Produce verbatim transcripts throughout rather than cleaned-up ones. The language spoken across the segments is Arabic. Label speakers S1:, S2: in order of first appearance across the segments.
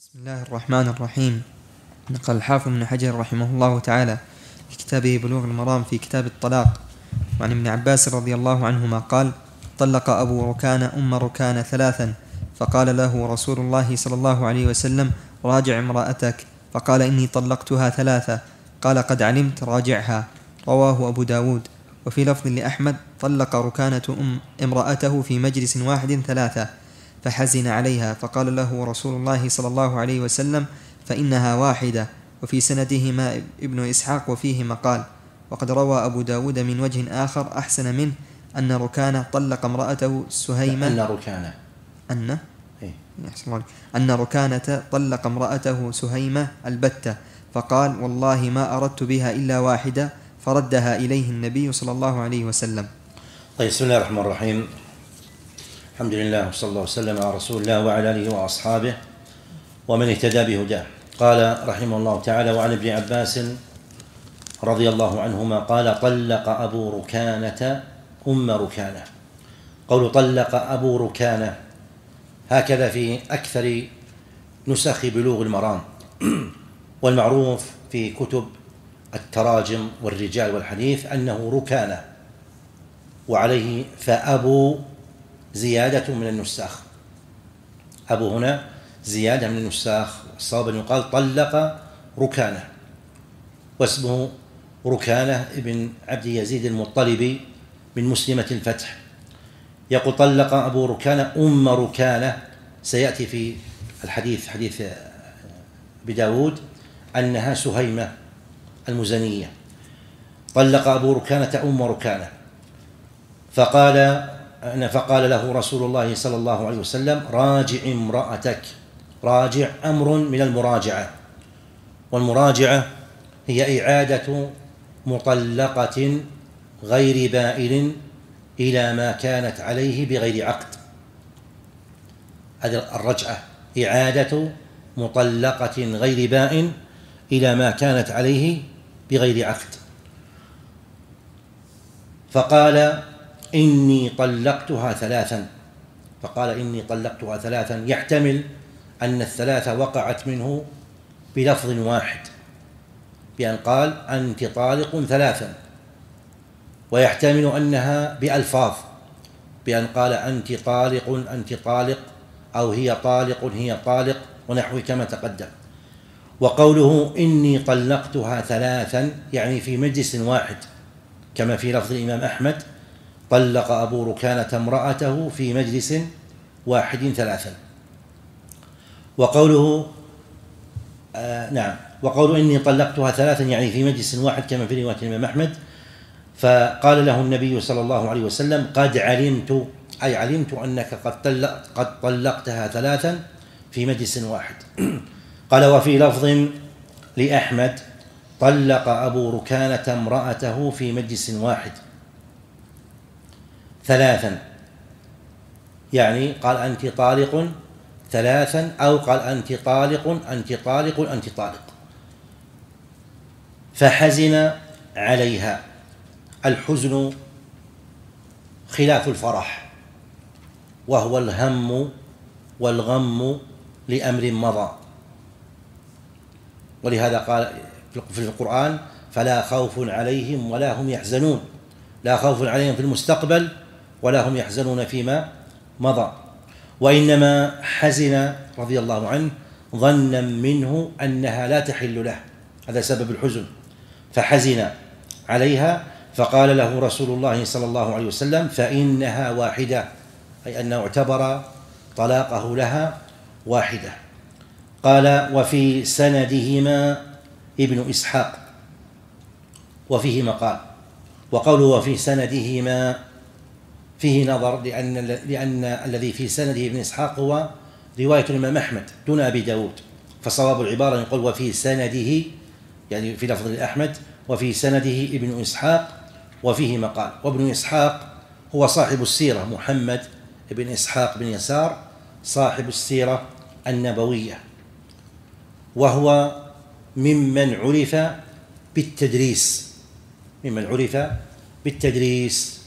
S1: بسم الله الرحمن الرحيم. نقل الحافظ بن حجر رحمه الله تعالى في كتابه بلوغ المرام في كتاب الطلاق وعن ابن عباس رضي الله عنهما قال: طلق أبو ركان أم ركان ثلاثا، فقال له رسول الله صلى الله عليه وسلم: راجع امرأتك، فقال: إني طلقتها ثلاثة، قال: قد علمت، راجعها. رواه أبو داود. وفي لفظ لأحمد: طلق ركانة أم امرأته في مجلس واحد ثلاثة، فحزن عليها، فقال له رسول الله صلى الله عليه وسلم: فإنها واحدة. وفي سندهما ابن إسحاق وفيه مقال. وقد روى أبو داود من وجه آخر أحسن منه أن ركانة طلق امرأته سهيمة
S2: أن ركانة
S1: أن
S2: إيه؟
S1: أن ركانة طلق امرأته سهيمة البتة، فقال: والله ما أردت بها إلا واحدة، فردها إليه النبي صلى الله عليه وسلم.
S2: طيب، بسم الله الرحمن الرحيم. الحمد لله وصلى الله وسلم على رسول الله وعلى آله وأصحابه ومن اهتدى بهداه. قال رحمه الله تعالى: وعن ابن عباس رضي الله عنهما قال: طلق أبو ركانة أم ركانة. قول طلق أبو ركانة هكذا في أكثر نسخ بلوغ المرام، والمعروف في كتب التراجم والرجال والحديث أنه ركانة، وعليه فأبو زيادة من النساخ. أبو هنا زيادة من النساخ، الصواب أن يقال طلق ركانة، واسمه ركانة ابن عبد يزيد المطلبي من مسلمة الفتح. يقول: طلق أبو ركانة أم ركانة. سيأتي في الحديث حديث بداود أنها سهيمة المزنية. طلق أبو ركانة أم ركانة، فقال فقال له رسول الله صلى الله عليه وسلم: راجع امرأتك. راجع أمر من المراجعة، والمراجعة هي إعادة مطلقة غير بائن إلى ما كانت عليه بغير عقد. هذه الرجعة، إعادة مطلقة غير بائن إلى ما كانت عليه بغير عقد. فقال: إني طلقتها ثلاثا. فقال: إني طلقتها ثلاثا، يحتمل أن الثلاثة وقعت منه بلفظ واحد، بأن قال: أنت طالق ثلاثا، ويحتمل أنها بألفاظ، بأن قال: أنت طالق أنت طالق، أو هي طالق هي طالق، ونحو كما تقدم. وقوله إني طلقتها ثلاثا يعني في مجلس واحد، كما في لفظ الإمام أحمد: طلق أبو ركانة امرأته في مجلس واحد ثلاثا. وقوله آه نعم وقوله إني طلقتها ثلاثا يعني في مجلس واحد، كما في رواية الإمام أحمد. فقال له النبي صلى الله عليه وسلم: قد علمت، أي علمت أنك قد, طلق قد طلقتها ثلاثا في مجلس واحد. قال: وفي لفظ لأحمد: طلق أبو ركانة امرأته في مجلس واحد ثلاثا، يعني قال: أنت طالق ثلاثا، أو قال: أنت طالق أنت طالق أنت طالق. فحزن عليها. الحزن خلاف الفرح، وهو الهم والغم لأمر مضى، ولهذا قال في القرآن: فلا خوف عليهم ولا هم يحزنون. لا خوف عليهم في المستقبل ولا هم يحزنون فيما مضى. وإنما حزن رضي الله عنه ظنا منه أنها لا تحل له، هذا سبب الحزن. فحزن عليها، فقال له رسول الله صلى الله عليه وسلم: فإنها واحدة، أي أنه اعتبر طلاقه لها واحدة. قال: وفي سندهما ابن إسحاق وفيه مقال. وقوله وفي سندهما فيه نظر، لأن, لأن الذي في سنده ابن إسحاق هو رواية الإمام أحمد دون أبي داود، فصواب العبارة يقول: وفي سنده، يعني في لفظ أحمد: وفي سنده ابن إسحاق وفيه مقال. وابن إسحاق هو صاحب السيرة، محمد بن إسحاق بن يسار، صاحب السيرة النبوية، وهو ممن عرف بالتدريس ممن عرف بالتدريس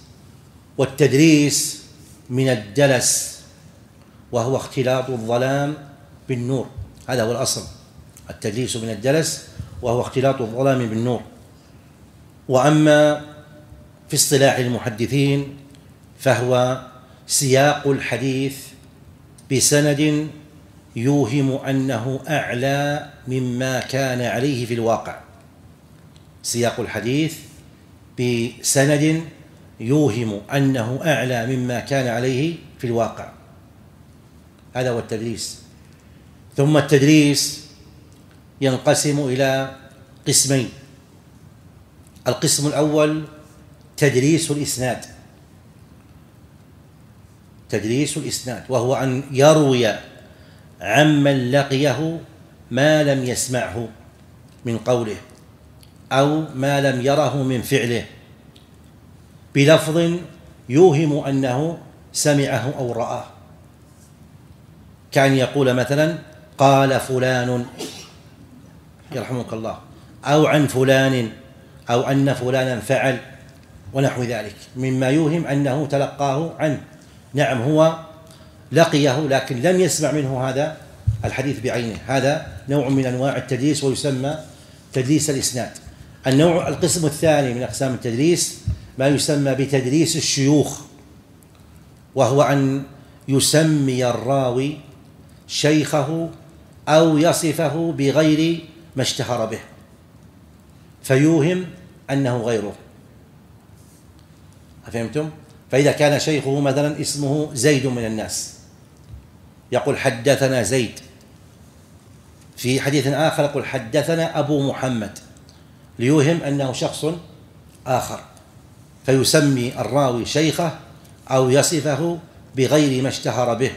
S2: والتدريس من الدلس، وهو اختلاط الظلام بالنور، هذا هو الأصل. التدليس من الدلس، وهو اختلاط الظلام بالنور. وأما في اصطلاح المحدثين فهو سياق الحديث بسند يوهم أنه أعلى مما كان عليه في الواقع. سياق الحديث بسند يوهم أنه أعلى مما كان عليه في الواقع، هذا هو التدليس. ثم التدليس ينقسم إلى قسمين. القسم الأول تدليس الإسناد، تدليس الإسناد وهو أن يروي عمن لقيه ما لم يسمعه من قوله أو ما لم يره من فعله بلفظ يوهم أنه سمعه أو رآه، كأن يقول مثلا قال فلان يرحمك الله، أو عن فلان، أو أن فلانا فعل، ونحو ذلك مما يوهم أنه تلقاه عنه. نعم هو لقيه لكن لم يسمع منه هذا الحديث بعينه، هذا نوع من أنواع التدليس ويسمى تدليس الإسناد. النوع القسم الثاني من أقسام التدليس ما يسمى بتدليس الشيوخ، وهو أن يسمي الراوي شيخه أو يصفه بغير ما اشتهر به فيوهم أنه غيره. أفهمتم؟ فإذا كان شيخه مثلا اسمه زيد من الناس يقول حدثنا زيد، في حديث آخر يقول حدثنا أبو محمد، ليوهم أنه شخص آخر، فيسمي الراوي شيخه أو يصفه بغير ما اشتهر به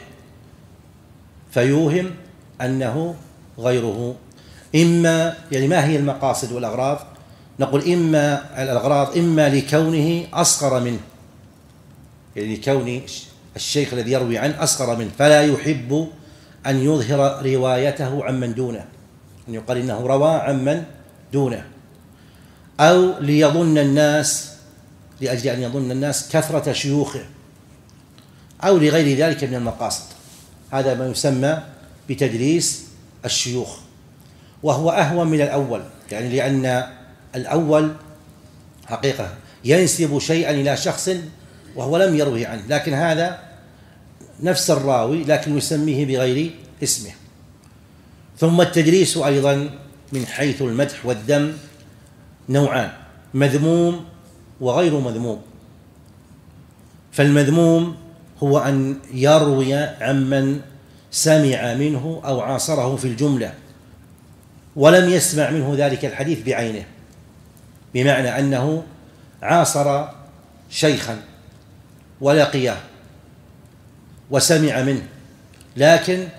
S2: فيوهم أنه غيره. إما يعني ما هي المقاصد والأغراض؟ نقول إما الأغراض إما لكونه أصغر منه، يعني لكون الشيخ الذي يروي عنه أصغر منه فلا يحب أن يظهر روايته عمن دونه، أن يقال إنه روى عمن دونه، أو ليظن الناس لأجل أن يظن الناس كثرة شيوخه، أو لغير ذلك من المقاصد. هذا ما يسمى بتدليس الشيوخ، وهو أهون من الأول، يعني لأن الأول حقيقة ينسب شيئا إلى شخص وهو لم يروه عنه، لكن هذا نفس الراوي لكن يسميه بغير اسمه. ثم التدليس أيضا من حيث المدح والذم نوعان، مذموم وغير مذموم. فالمذموم هو أن يروي عمن سمع منه أو عاصره في الجملة ولم يسمع منه ذلك الحديث بعينه، بمعنى أنه عاصر شيخا ولقيه وسمع منه لكن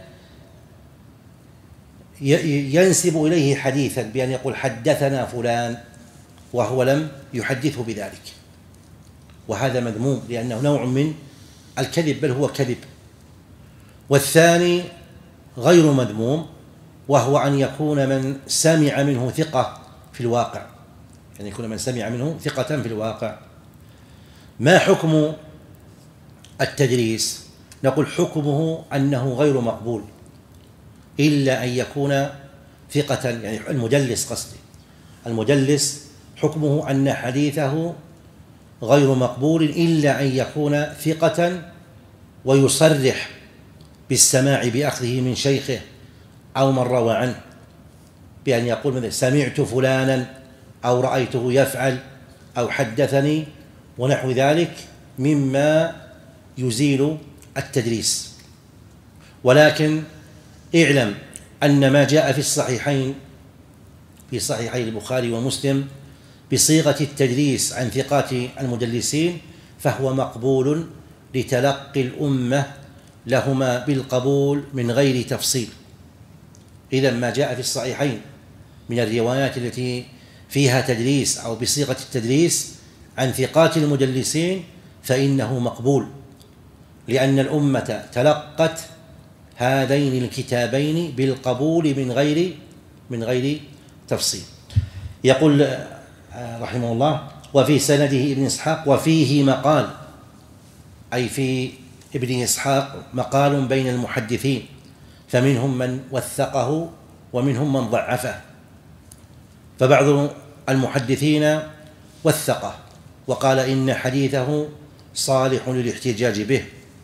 S2: ينسب إليه حديثا بأن يقول حدثنا فلان وهو لم يحدثه بذلك، وهذا مذموم لأنه نوع من الكذب، بل هو كذب. والثاني غير مذموم، وهو أن يكون من سمع منه ثقة في الواقع، يعني يكون من سمع منه ثقة في الواقع. ما حكم التدليس؟ نقول حكمه أنه غير مقبول إلا أن يكون ثقة، يعني المدلس قصدي، المدلس حكمه أن حديثه غير مقبول إلا أن يكون ثقة ويصرح بالسماع بأخذه من شيخه أو من روى عنه، بأن يقول مثلا سمعت فلانا أو رأيته يفعل أو حدثني ونحو ذلك مما يزيل التدليس. ولكن اعلم أن ما جاء في الصحيحين في صحيحي البخاري ومسلم بصيغة التدليس عن ثقات المدلسين فهو مقبول لتلقي الأمة لهما بالقبول من غير تفصيل. إذن ما جاء في الصحيحين من الروايات التي فيها تدليس أو بصيغة التدليس عن ثقات المدلسين فإنه مقبول، لأن الأمة تلقت هذين الكتابين بالقبول من غير من غير تفصيل. يقول رحمه الله وفي سنده ابن إسحاق وفيه مقال، أي في ابن إسحاق مقال بين المحدثين، فمنهم من وثقه ومنهم من ضعفه، فبعض المحدثين وثقه وقال إن حديثه صالح للاحتجاج به،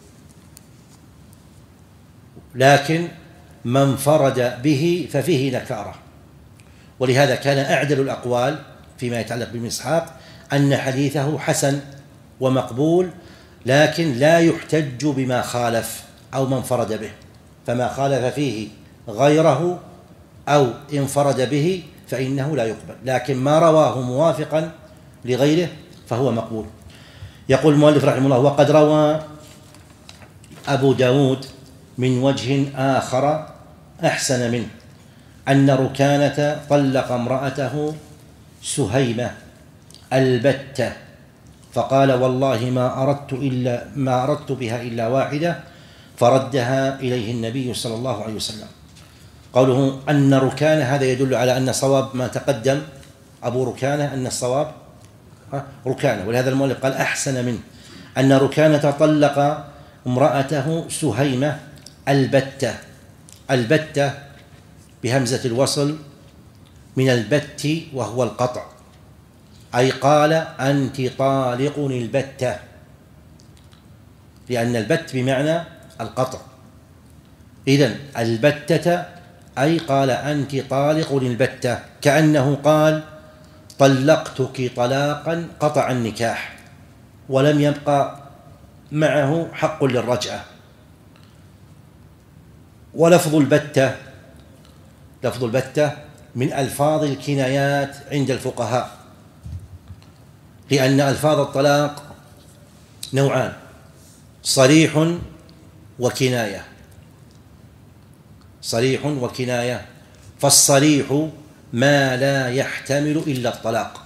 S2: لكن من انفرد به ففيه نكارة. ولهذا كان أعدل الأقوال فيما يتعلق بابن إسحاق أن حديثه حسن ومقبول، لكن لا يحتج بما خالف أو ما انفرد به، فما خالف فيه غيره أو انفرد به فإنه لا يقبل، لكن ما رواه موافقا لغيره فهو مقبول. يقول المؤلف رحمه الله: وقد روى أبو داود من وجه آخر أحسن منه أن ركانة طلق امرأته سهيمة البتة فقال: والله ما أردت إلا ما أردت بها إلا واحدة، فردها إليه النبي صلى الله عليه وسلم. قوله أن ركانة هذا يدل على أن صواب ما تقدم أبو ركانة أن الصواب ركانة، ولهذا المؤلف قال أحسن منه أن ركانة طلق امرأته سهيمة البتة. البتة بهمزة الوصل من البت وهو القطع، أي قال أنت طالق البتة، لأن البت بمعنى القطع. إذن البتة أي قال أنت طالق البتة، كأنه قال طلقتك طلاقا قطع النكاح ولم يبقى معه حق للرجعة. ولفظ البتة لفظ البتة من ألفاظ الكنايات عند الفقهاء، لأن ألفاظ الطلاق نوعان: صريح وكناية. صريح وكناية، فالصريح ما لا يحتمل إلا الطلاق،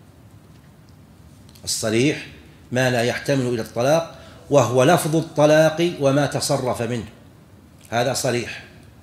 S2: الصريح ما لا يحتمل إلا الطلاق، وهو لفظ الطلاق وما تصرف منه، هذا صريح.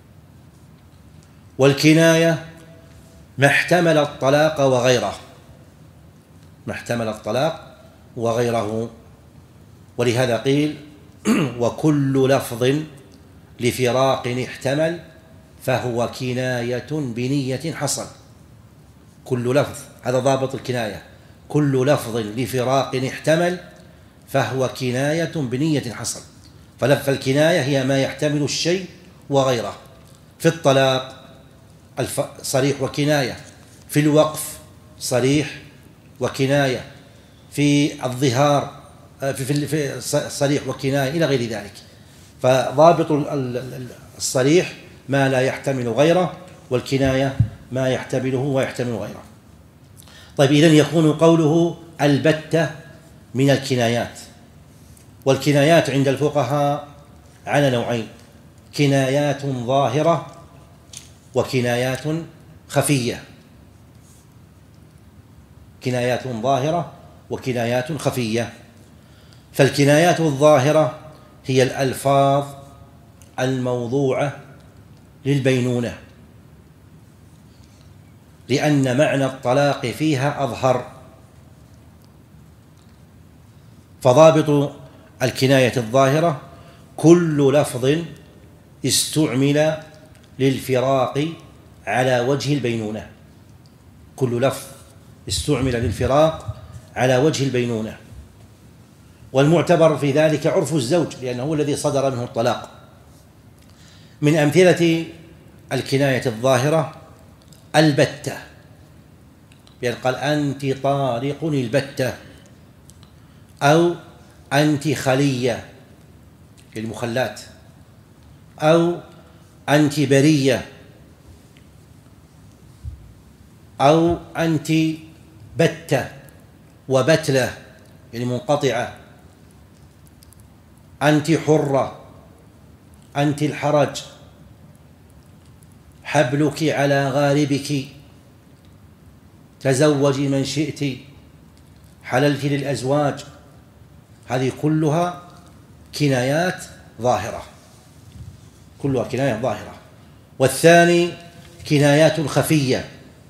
S2: والكناية ما احتمل الطلاق وغيره، ما احتمل الطلاق وغيره. ولهذا قيل: وكل لفظ لفراق احتمل فهو كناية بنية حصل. كل لفظ، هذا ضابط الكناية، كل لفظ لفراق احتمل فهو كناية بنية حصل. فالكناية هي ما يحتمل الشيء وغيره. في الطلاق صريح وكناية، في الوقف صريح وكناية، في الظهار في صريح وكناية إلى غير ذلك. فضابط الصريح ما لا يحتمل غيره، والكناية ما يحتمله ويحتمل غيره. طيب، إذن يكون قوله البتة من الكنايات. والكنايات عند الفقهاء على نوعين: كنايات ظاهرة وكنايات خفية. كنايات ظاهرة وكنايات خفية. فالكنايات الظاهرة هي الألفاظ الموضوعة للبينونة، لأن معنى الطلاق فيها أظهر. فضابط الكناية الظاهرة كل لفظ استعمل للفراق على وجه البينونة، كل لفظ استعمل للفراق على وجه البينونة. والمعتبر في ذلك عرف الزوج، لأنه هو الذي صدر منه الطلاق. من أمثلة الكناية الظاهرة البتة، يعني قال أنت طالق البتة، أو أنت خلية المخلات، أو أنت برية، أو أنت بتة وبتلة يعني منقطعة، أنت حرة، أنت الحرج، حبلك على غاربك، تزوجي من شئت، حللت للأزواج. هذه كلها كنايات ظاهرة، كلها كنايات ظاهرة. والثاني كنايات خفية،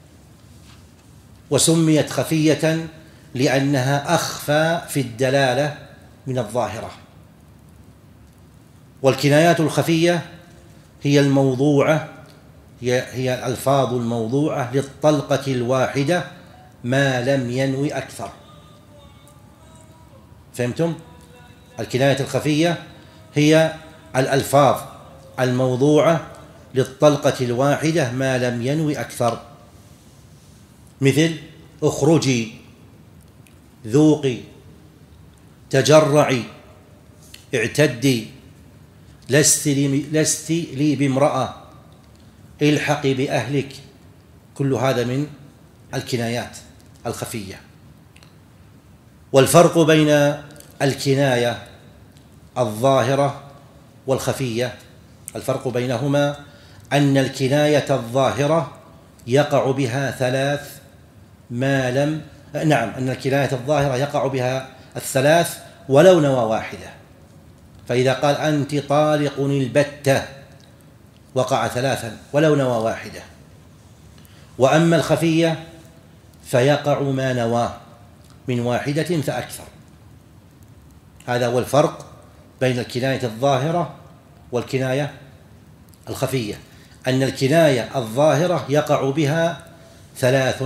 S2: وسميت خفية لأنها أخفى في الدلالة من الظاهرة. والكنايات الخفية هي الموضوعة هي هي الألفاظ الموضوعة للطلقة الواحدة ما لم ينوي أكثر. فهمتم؟ الكناية الخفية هي الألفاظ الموضوعة للطلقة الواحدة ما لم ينوي أكثر، مثل اخرجي، ذوقي، تجرعي، اعتدي، لست لي, لست لي بامرأة، الحقي بأهلك. كل هذا من الكنايات الخفية. والفرق بين الكناية الظاهرة والخفية، الفرق بينهما أن الكناية الظاهرة يقع بها ثلاث ما لم نعم أن الكناية الظاهرة يقع بها الثلاث ولو نوى واحدة. فإذا قال أنت طالق البتة وقع ثلاثا ولو نوى واحدة. وأما الخفية فيقع ما نواه من واحدة فأكثر. هذا هو الفرق بين الكناية الظاهرة والكناية الخفية، أن الكناية الظاهرة يقع بها ثلاث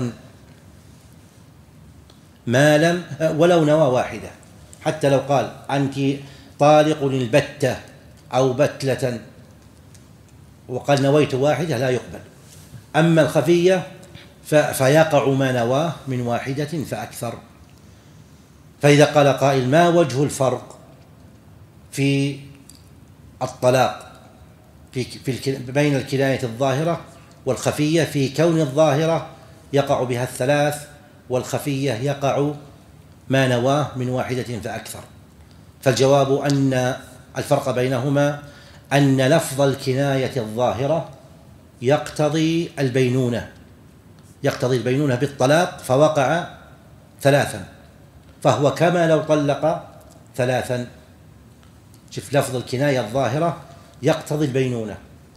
S2: ما لم ولو نوى واحدة، حتى لو قال أنت طالق البتة أو بتلة وقال نويت واحدة لا يقبل. أما الخفية فيقع ما نواه من واحدة فأكثر. فإذا قال قائل ما وجه الفرق في الطلاق في في بين الكناية الظاهرة والخفية في كون الظاهرة يقع بها الثلاث والخفية يقع ما نواه من واحدة فأكثر؟ فالجواب أن الفرق بينهما أن لفظ الكناية الظاهرة يقتضي البينونة يقتضي البينونة بالطلاق فوقع ثلاثا، فهو كما لو طلق ثلاثا. شوف، لفظ الكناية الظاهرة يقتضي البينونة،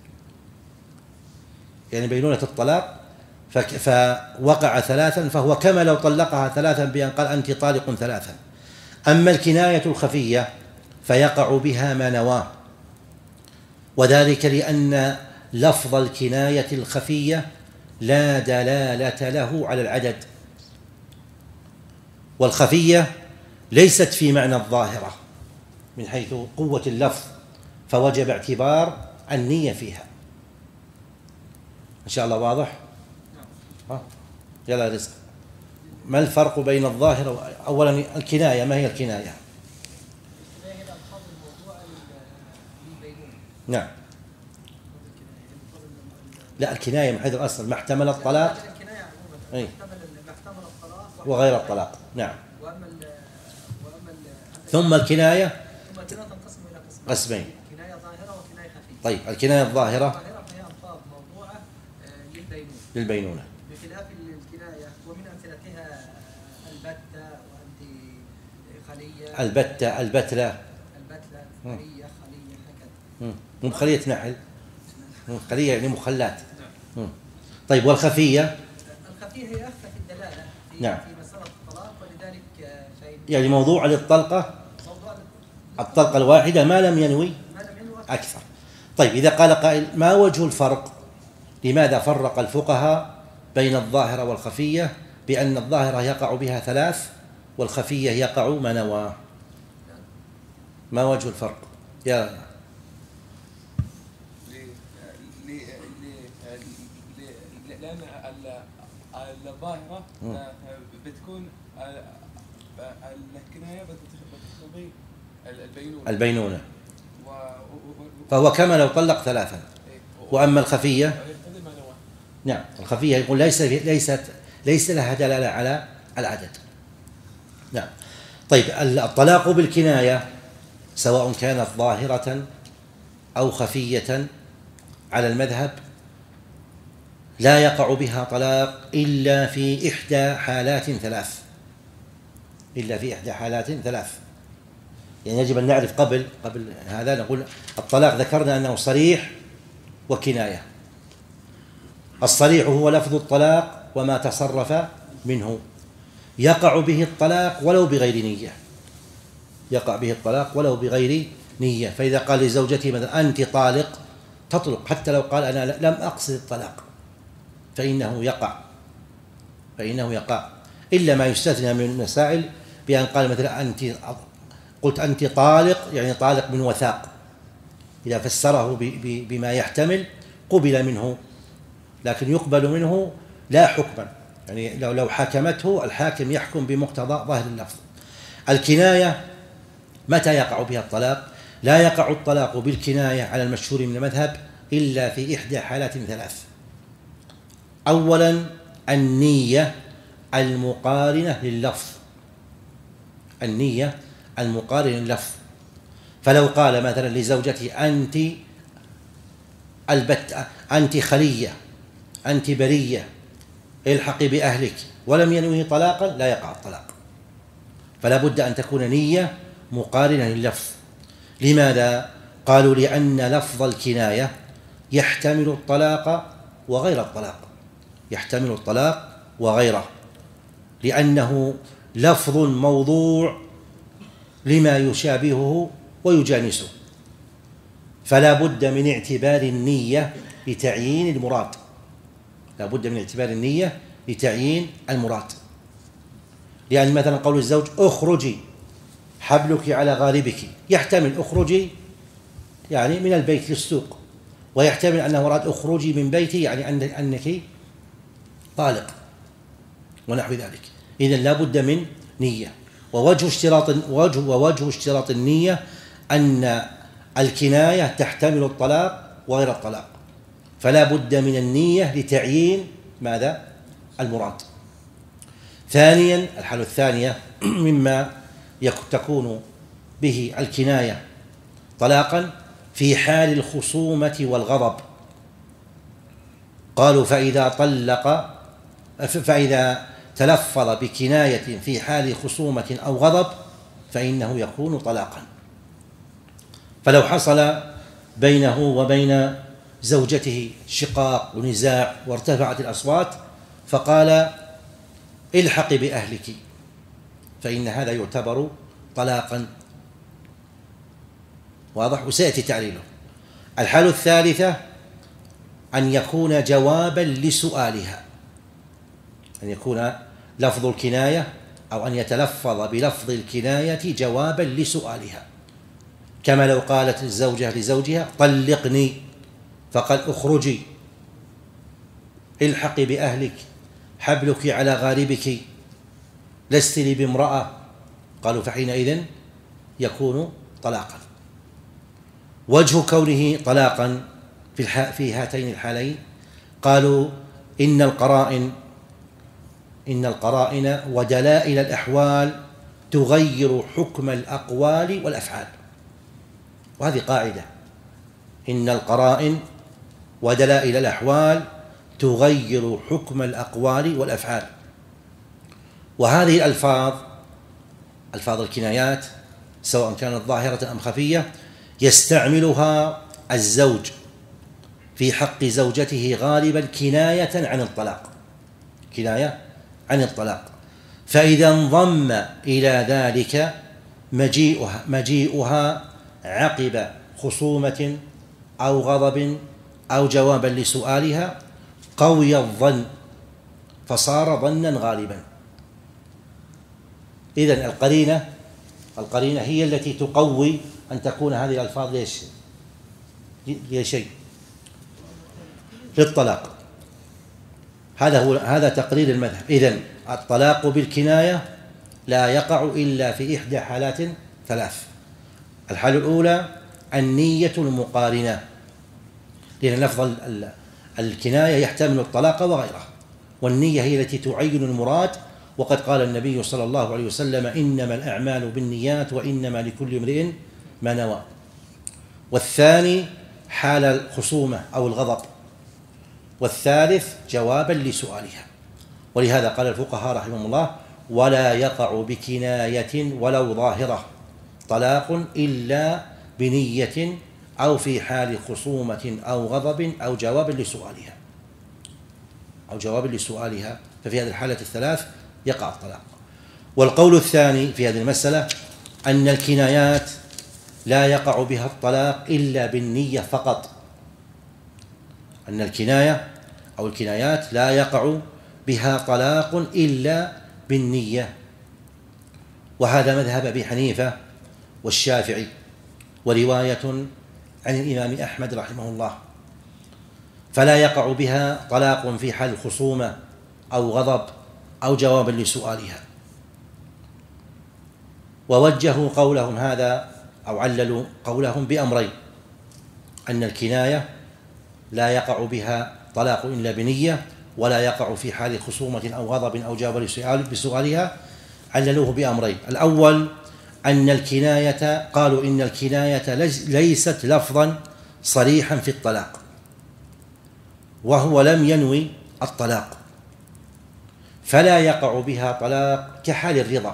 S2: يعني بينونة الطلاق، فوقع ثلاثا فهو كما لو طلقها ثلاثا بأن قال أنت طالق ثلاثا. أما الكناية الخفية فيقع بها ما نواه، وذلك لأن لفظ الكناية الخفية لا دلالة له على العدد، والخفية ليست في معنى الظاهرة من حيث قوة اللفظ، فوجب اعتبار النية فيها. إن شاء الله واضح؟ ها؟ يلا رزق، ما الفرق بين الظاهرة؟ أولا الكناية، ما هي الكناية؟ نعم، لا الكناية من حيث الأصل ما احتمل الطلاق أي وغير الطلاق. نعم. ثم الكناية
S3: تنقسم إلى
S2: قسمين،
S3: كناية ظاهرة وكناية خفية.
S2: طيب الكناية الظاهرة
S3: الظاهرة فهي ألفاظ موضوعة للبينونة
S2: للبينونة
S3: بخلاف الكناية، ومن أمثلتها البتة وأنت خلية،
S2: البتة، البتلة،
S3: البتلة، خلية، خلية هكذا.
S2: مو خلية نحل، خلية يعني مخلات. طيب والخفية؟
S3: الخفية هي أخفى في الدلالة في,
S2: نعم.
S3: في مسألة الطلاق، ولذلك فإن
S2: يعني موضوع للطلقة
S3: موضوع
S2: الطلقة الواحدة ما لم ينوي
S3: ما لم ينوي
S2: أكثر. طيب إذا قال قائل ما وجه الفرق؟ لماذا فرق الفقهاء بين الظاهرة والخفية بأن الظاهرة يقع بها ثلاث والخفية يقع ما نوى؟ ما وجه الفرق؟ يا
S4: لأن الظاهرة بتكون الكناية بتقتضي البينونة
S2: البينونة، فهو كما لو طلق ثلاثا. وأما الخفية نعم، الخفية يقول ليس ليست ليس لها دلالة على العدد. نعم. طيب الطلاق بالكناية سواء كانت ظاهرة أو خفية على المذهب لا يقع بها طلاق إلا في إحدى حالات ثلاث إلا في إحدى حالات ثلاث يعني يجب أن نعرف قبل قبل هذا. نقول الطلاق ذكرنا أنه صريح وكناية. الصريح هو لفظ الطلاق وما تصرف منه، يقع به الطلاق ولو بغير نية يقع به الطلاق ولو بغير نية. فإذا قال لزوجته مثلا أنت طالق تطلق حتى لو قال أنا لم أقصد الطلاق، فإنه يقع فإنه يقع إلا ما يستثنى من المسائل، بأن قال مثلا أنت قلت أنت طالق، يعني طالق من وثاق، إذا فسره بما يحتمل قبل منه، لكن يقبل منه لا حكما، يعني لو لو حكمته الحاكم يحكم بمقتضى ظاهر اللفظ. الكناية متى يقع بها الطلاق؟ لا يقع الطلاق بالكناية على المشهور من المذهب إلا في إحدى حالات ثلاث. أولا النية المقارنة لللفظ، النية المقارنة لللفظ، فلو قال مثلا لزوجته أنت البت أنت خلية، أنت برية، الحقي بأهلك، ولم ينوه طلاقا، لا يقع الطلاق. فلا بد أن تكون نية مقارنة لللفظ. لماذا؟ قالوا لأن لفظ الكناية يحتمل الطلاق وغير الطلاق، يحتمل الطلاق وغيره، لأنه لفظ موضوع لما يشابهه ويجانسه، فلا بد من اعتبار النية لتعيين المراد، لا بد من اعتبار النية لتعيين المراد. لأن مثلا قول الزوج أخرجي حبلك على غاربك، يحتمل أخرجي يعني من البيت للسوق، ويحتمل أنه أراد أخرجي من بيتي يعني أنك طالق ونحو ذلك. إذن لا بد من نية. ووجه اشتراط ووجه ووجه اشتراط النية أن الكناية تحتمل الطلاق وغير الطلاق، فلا بد من النية لتعيين ماذا؟ المراد. ثانيا الحالة الثانية مما تكون به الكناية طلاقا في حال الخصومة والغضب. قالوا فإذا طلق فإذا تلفظ بكناية في حال خصومة أو غضب فإنه يكون طلاقا. فلو حصل بينه وبين زوجته شقاق ونزاع وارتفعت الأصوات فقال الحقي بأهلك، فإن هذا يعتبر طلاقا، واضح؟ وسيأتي تعليله. الحالة الثالثة أن يكون جوابا لسؤالها، أن يكون لفظ الكناية أو أن يتلفظ بلفظ الكناية جوابا لسؤالها، كما لو قالت الزوجة لزوجها طلقني فقال اخرجي، الحقي بأهلك، حبلك على غاربك، لست لي بامرأة، قالوا فحينئذ يكون طلاقا. وجه كونه طلاقا في, في هاتين الحالين قالوا إن القرائن إن القرائن ودلائل الأحوال تغير حكم الأقوال والأفعال. وهذه قاعدة، إن القرائن ودلائل الأحوال تغير حكم الأقوال والأفعال. وهذه الألفاظ ألفاظ الكنايات سواء كانت ظاهرة أم خفية يستعملها الزوج في حق زوجته غالبا كناية عن الطلاق، كناية عن الطلاق. فإذا انضم إلى ذلك مجيئها, مجيئها عقب خصومة أو غضب أو جوابا لسؤالها قوي الظن فصار ظنا غالبا. إذن القرينة القرينة هي التي تقوي أن تكون هذه الألفاظ ليش لشيء للطلاق. هذا هو هذا تقرير المذهب. إذن الطلاق بالكناية لا يقع إلا في إحدى حالات ثلاث. الحالة الأولى النية المقارنة، لأن لفظ الكناية يحتمل الطلاق وغيره، والنية هي التي تعين المراد. وقد قال النبي صلى الله عليه وسلم إنما الأعمال بالنيات وإنما لكل امرئ ما نوى. والثاني حال الخصومة أو الغضب، والثالث جوابا لسؤالها. ولهذا قال الفقهاء رحمهم الله ولا يقع بكناية ولو ظاهرة طلاق إلا بنية أو في حال خصومة أو غضب أو جواب لسؤالها أو جواب لسؤالها ففي هذه الحالة الثلاث يقع الطلاق. والقول الثاني في هذه المسألة أن الكنايات لا يقع بها الطلاق إلا بالنية فقط، أن الكناية أو الكنايات لا يقع بها طلاق إلا بالنية، وهذا مذهب أبي حنيفة والشافعي ورواية عن الإمام أحمد رحمه الله، فلا يقع بها طلاق في حال الخصومة أو غضب أو جوابا لسؤالها. ووجهوا قولهم هذا أو عللوا قولهم بأمرين: أن الكناية لا يقع بها طلاق إلا بنية، ولا يقع في حال خصومة أو غضب أو جواب بسؤالها. عللوه بأمرين: الأول أن الكناية، قالوا إن الكناية ليست لفظا صريحا في الطلاق، وهو لم ينوي الطلاق، فلا يقع بها طلاق كحال الرضا.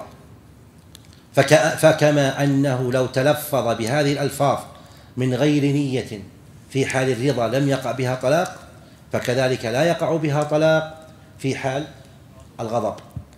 S2: فكما أنه لو تلفظ بهذه الألفاظ من غير نية في حال الرضا لم يقع بها طلاق، فكذلك لا يقع بها طلاق في حال الغضب.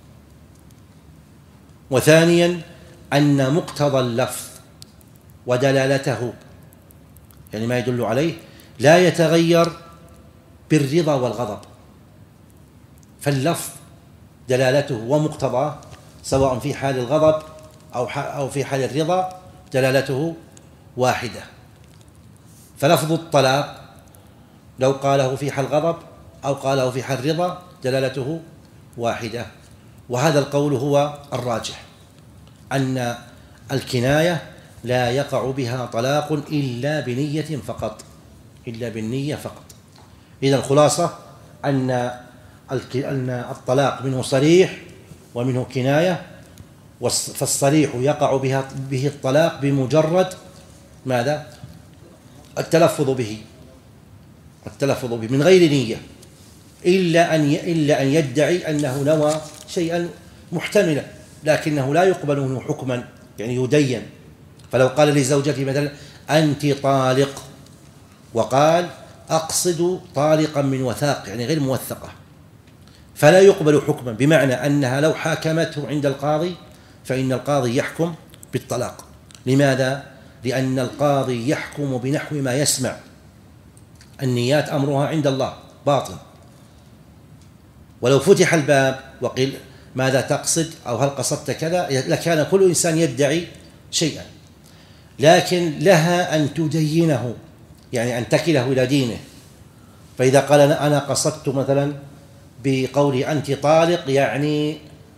S2: وثانيا أن مقتضى اللفظ ودلالته، يعني ما يدل عليه، لا يتغير بالرضا والغضب، فاللفظ دلالته ومقتضاه سواء في حال الغضب أو في حال الرضا دلالته واحدة. فلفظ الطلاق لو قاله في حال الغضب أو قاله في حال الرضا دلالته واحدة. وهذا القول هو الراجح، أن الكناية لا يقع بها طلاق إلا بنية فقط، إلا بالنية فقط. إذا الخلاصة أن أن الطلاق منه صريح ومنه كناية، فالصريح يقع بها به الطلاق بمجرد ماذا؟ التلفظ به، التلفظ به من غير نية، إلا أن إلا أن يدعي أنه نوى شيئا محتملا، لكنه لا يقبل منه حكما، يعني يدين. فلو قال لزوجته مثلا أنت طالق، وقال أقصد طالقا من وثاق، يعني غير موثقة، فلا يقبل حكما، بمعنى أنها لو حاكمته عند القاضي فإن القاضي يحكم بالطلاق. لماذا؟ لأن القاضي يحكم بنحو ما يسمع، النيات أمرها عند الله باطن. ولو فتح الباب وقيل ماذا تقصد أو هل قصدت كذا لكان كل إنسان يدعي شيئا، لكن لها أن تدينه، يعني أن تكله إلى دينه. فإذا قال أنا قصدت مثلا بقولي أنت طالق يعني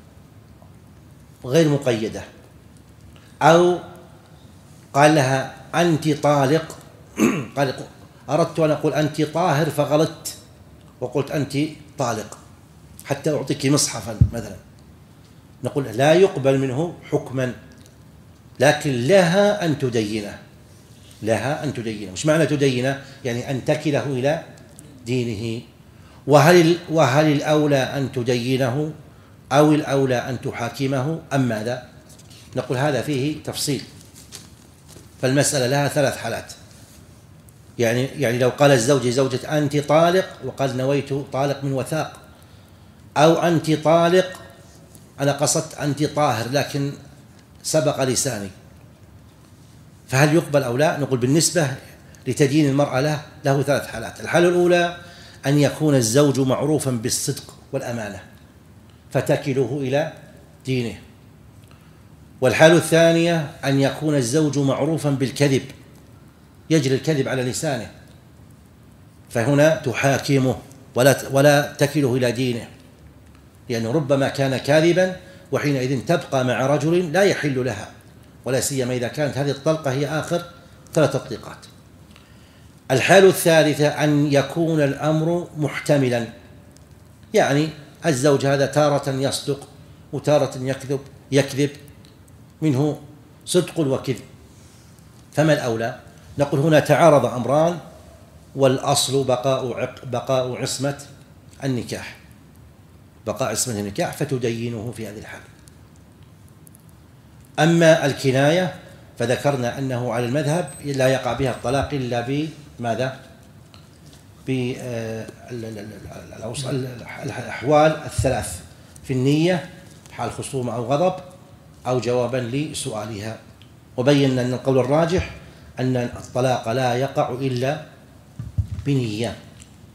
S2: غير مقيدة، أو قال لها أنت طالق قال أردت أن أقول أنت طاهر فغلطت وقلت أنت طالق حتى أعطيك مصحفا مثلا، نقول لا يقبل منه حكما، لكن لها أن تدينه، لها أن تدينه. مش معنى تدينه؟ يعني أن تكله إلى دينه. وهل وهل الأولى أن تدينه أو الأولى أن تحاكمه أم ماذا؟ نقول هذا فيه تفصيل، فالمسألة لها ثلاث حالات. يعني يعني لو قال الزوج زوجة أنت طالق وقال نويت طالق من وثاق، أو أنت طالق أنا قصدت أنت طاهر لكن سبق لساني، فهل يقبل أو لا؟ نقول بالنسبة لتدين المرأة له له ثلاث حالات. الحالة الأولى أن يكون الزوج معروفا بالصدق والأمانة فتكله إلى دينه. والحالة الثانية أن يكون الزوج معروفا بالكذب، يجري الكذب على لسانه، فهنا تحاكمه ولا ولا تكله إلى دينه، لأنه ربما كان كاذبا وحينئذ تبقى مع رجل لا يحل لها، ولا سيما إذا كانت هذه الطلقة هي آخر ثلاث تطليقات. الحالة الثالثة أن يكون الأمر محتملا، يعني الزوج هذا تارة يصدق وتارة يكذب يكذب منه صدق وكذب، فما الأولى؟ نقول هنا تعارض أمران، والأصل بقاء بقاء عصمة النكاح، بقاء عصمة النكاح، فتدينه في هذه الحالة. أما الكناية فذكرنا أنه على المذهب لا يقع بها الطلاق إلا بماذا؟ بالأحوال الثلاث، في النية حال خصومة أو غضب أو جوابا لسؤالها. وبينا أن القول الراجح أن الطلاق لا يقع إلا بنية،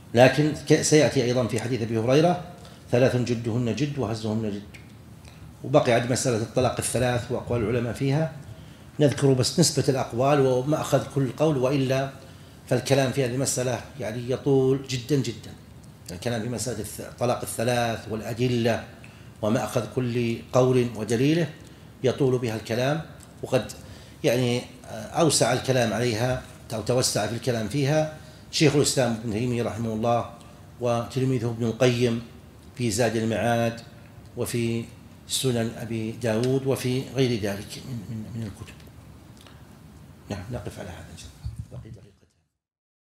S2: لكن سيأتي أيضا في حديث أبي هريرة ثلاث جدهن جد وهزهن جد. وبقي عند مسألة الطلاق الثلاث وأقوال العلماء فيها، نذكر بس نسبة الأقوال وما أخذ كل قول، وإلا فالكلام في هذه المسألة يعني يطول جدا جدا. الكلام في مسألة طلاق الثلاث والأدلة وما أخذ كل قول ودليله يطول بها الكلام، وقد يعني أوسع الكلام عليها أو توسع في الكلام فيها شيخ الإسلام ابن تيمية رحمه الله وتلميذه ابن القيم في زاد المعاد وفي سنن أبي داود وفي غير ذلك من, من, من الكتب. نعم، نقف على هذا.